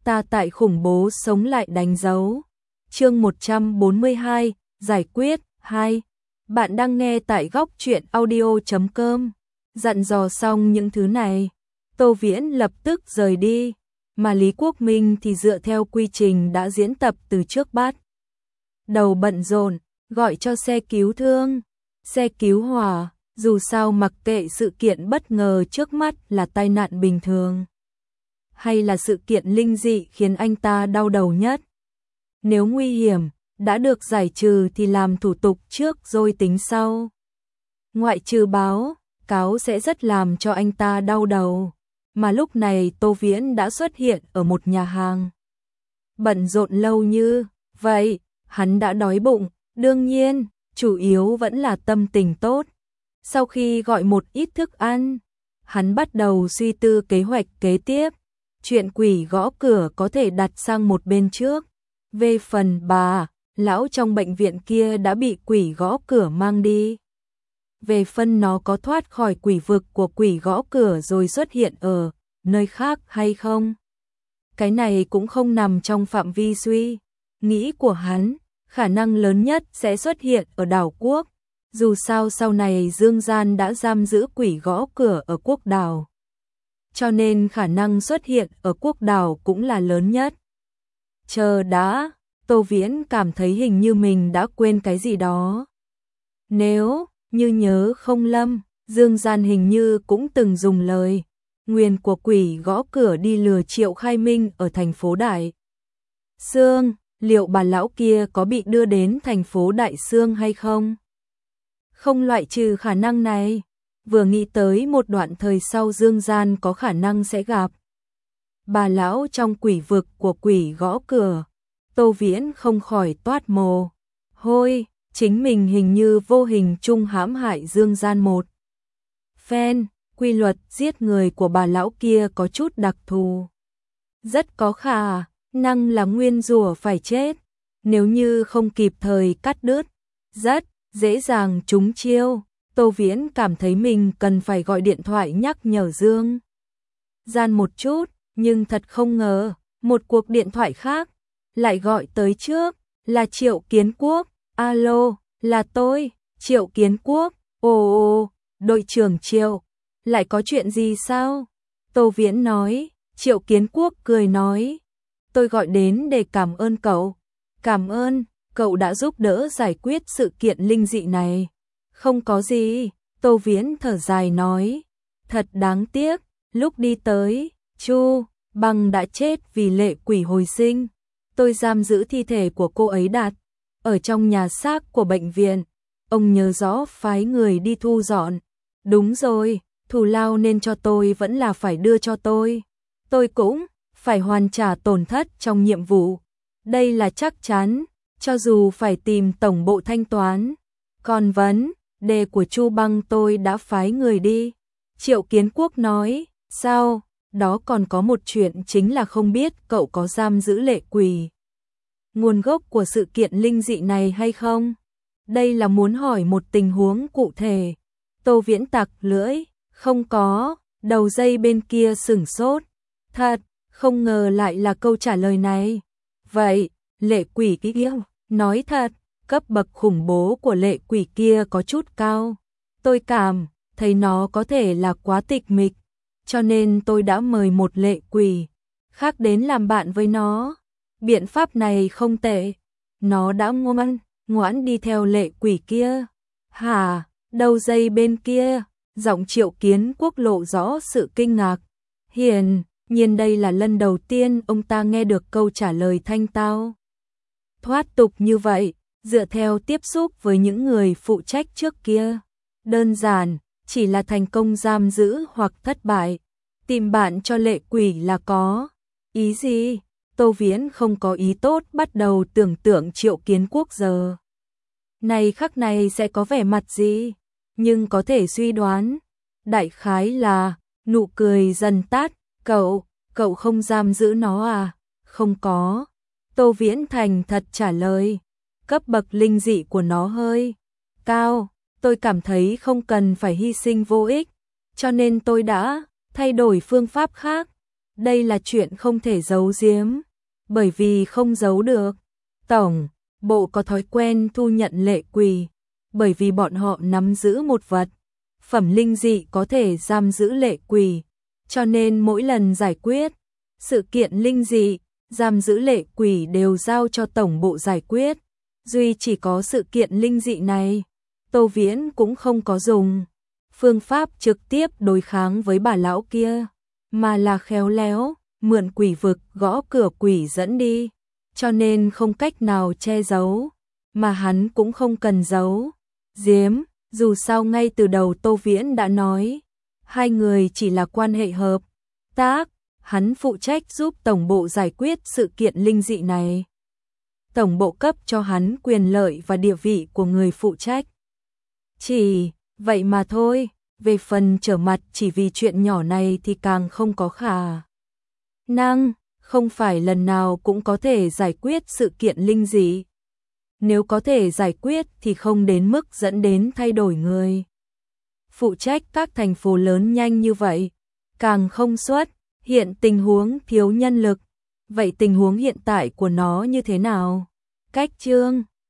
ta tại khủng bố sống lại đánh dấu. Chương 142, giải quyết 2. Bạn đang nghe tại góc truyện audio.com. Dặn dò xong những thứ này, Tô Viễn lập tức rời đi, mà Lý Quốc Minh thì dựa theo quy trình đã diễn tập từ trước bắt đầu bận rộn, gọi cho xe cứu thương, xe cứu hỏa, dù sao mặc kệ sự kiện bất ngờ trước mắt là tai nạn bình thường, hay là sự kiện linh dị khiến anh ta đau đầu nhất. Nếu nguy hiểm đã được giải trừ thì làm thủ tục trước rồi tính sau. Ngoại trừ báo cáo sẽ rất làm cho anh ta đau đầu, mà lúc này Tô Viễn đã xuất hiện ở một nhà hàng. Bận rộn lâu như vậy, hắn đã đói bụng, đương nhiên, chủ yếu vẫn là tâm tình tốt. Sau khi gọi một ít thức ăn, hắn bắt đầu suy tư kế hoạch kế tiếp. Chuyện quỷ gõ cửa có thể đặt sang một bên trước. Về phần bà, lão trong bệnh viện kia đã bị quỷ gõ cửa mang đi. Về phần nó có thoát khỏi quỷ vực của quỷ gõ cửa rồi xuất hiện ở nơi khác hay không, cái này cũng không nằm trong phạm vi suy nghĩ của hắn. Khả năng lớn nhất sẽ xuất hiện ở đảo quốc. Dù sao sau này Dương Gian đã giam giữ quỷ gõ cửa ở quốc đảo, cho nên khả năng xuất hiện ở quốc đảo cũng là lớn nhất. Chờ đã, Tô Viễn cảm thấy hình như mình đã quên cái gì đó. Nếu như nhớ không lầm, Dương Gian hình như cũng từng dùng lời nguyền của quỷ gõ cửa đi lừa Triệu Khai Minh ở thành phố Đại Sương. Liệu bà lão kia có bị đưa đến thành phố Đại Sương hay không? Không loại trừ khả năng này. Vừa nghĩ tới một đoạn thời sau Dương Gian có khả năng sẽ gặp bà lão trong quỷ vực của quỷ gõ cửa, Tô Viễn không khỏi toát mồ hôi. Chính mình hình như vô hình chung hãm hại Dương Gian một phen. Quy luật giết người của bà lão kia có chút đặc thù, rất có khả năng là nguyên rủa phải chết. Nếu như không kịp thời cắt đứt, rất dễ dàng trúng chiêu. Tô Viễn cảm thấy mình cần phải gọi điện thoại nhắc nhở Dương Gian một chút, nhưng thật không ngờ, một cuộc điện thoại khác lại gọi tới trước, là Triệu Kiến Quốc. Alo, là tôi, Triệu Kiến Quốc. Ồ, đội trưởng Triệu, lại có chuyện gì sao? Tô Viễn nói. Triệu Kiến Quốc cười nói, tôi gọi đến để cảm ơn cậu. Cảm ơn, cậu đã giúp đỡ giải quyết sự kiện linh dị này. Không có gì, Tô Viễn thở dài nói, thật đáng tiếc, lúc đi tới, Chu Băng đã chết vì lệ quỷ hồi sinh. Tôi giam giữ thi thể của cô ấy đặt ở trong nhà xác của bệnh viện. Ông nhớ rõ phái người đi thu dọn. Đúng rồi, thù lao nên cho tôi vẫn là phải đưa cho tôi. Tôi cũng phải hoàn trả tổn thất trong nhiệm vụ. Đây là chắc chắn, cho dù phải tìm tổng bộ thanh toán. Còn vấn đề của Chu Băng tôi đã phái người đi. Triệu Kiến Quốc nói, sao? Đó còn có một chuyện chính là không biết cậu có giam giữ lệ quỷ nguồn gốc của sự kiện linh dị này hay không? Đây là muốn hỏi một tình huống cụ thể. Tô Viễn tặc lưỡi, không có. Đầu dây bên kia sửng sốt. Thật, không ngờ lại là câu trả lời này. Vậy, lệ quỷ kia, nói thật, cấp bậc khủng bố của lệ quỷ kia có chút cao. Tôi cảm thấy nó có thể là quá tịch mịch, cho nên tôi đã mời một lệ quỷ khác đến làm bạn với nó. Biện pháp này không tệ. Nó đã ngoan đi theo lệ quỷ kia. Hả? Đầu dây bên kia, giọng Triệu Kiến Quốc lộ rõ sự kinh ngạc. Hiển nhiên đây là lần đầu tiên ông ta nghe được câu trả lời thanh tao thoát tục như vậy, dựa theo tiếp xúc với những người phụ trách trước kia. Đơn giản, chỉ là thành công giam giữ hoặc thất bại. Tìm bạn cho lệ quỷ là có ý gì? Tô Viễn không có ý tốt, bắt đầu tưởng tượng Triệu Kiến Quốc giờ này khắc này sẽ có vẻ mặt gì, nhưng có thể suy đoán, đại khái là nụ cười dần tắt. Cậu không giam giữ nó à? Không có. Tô Viễn thành thật trả lời, cấp bậc linh dị của nó hơi cao, tôi cảm thấy không cần phải hy sinh vô ích, cho nên tôi đã thay đổi phương pháp khác. Đây là chuyện không thể giấu giếm, bởi vì không giấu được. Tổng bộ có thói quen thu nhận lệ quỷ, bởi vì bọn họ nắm giữ một vật phẩm linh dị có thể giam giữ lệ quỷ, cho nên mỗi lần giải quyết sự kiện linh dị, giam giữ lệ quỷ đều giao cho tổng bộ giải quyết. Duy chỉ có sự kiện linh dị này, Tô Viễn cũng không có dùng phương pháp trực tiếp đối kháng với bà lão kia, mà là khéo léo, mượn quỷ vực gõ cửa quỷ dẫn đi, cho nên không cách nào che giấu, mà hắn cũng không cần giấu giếm, dù sao ngay từ đầu Tô Viễn đã nói, hai người chỉ là quan hệ hợp tác, hắn phụ trách giúp tổng bộ giải quyết sự kiện linh dị này. Tổng bộ cấp cho hắn quyền lợi và địa vị của người phụ trách. Chỉ vậy mà thôi, về phần trở mặt chỉ vì chuyện nhỏ này thì càng không có khả năng, không phải lần nào cũng có thể giải quyết sự kiện linh dị. Nếu có thể giải quyết thì không đến mức dẫn đến thay đổi người phụ trách các thành phố lớn nhanh như vậy, càng không xuất hiện tình huống thiếu nhân lực. Vậy tình huống hiện tại của nó như thế nào? Cách chương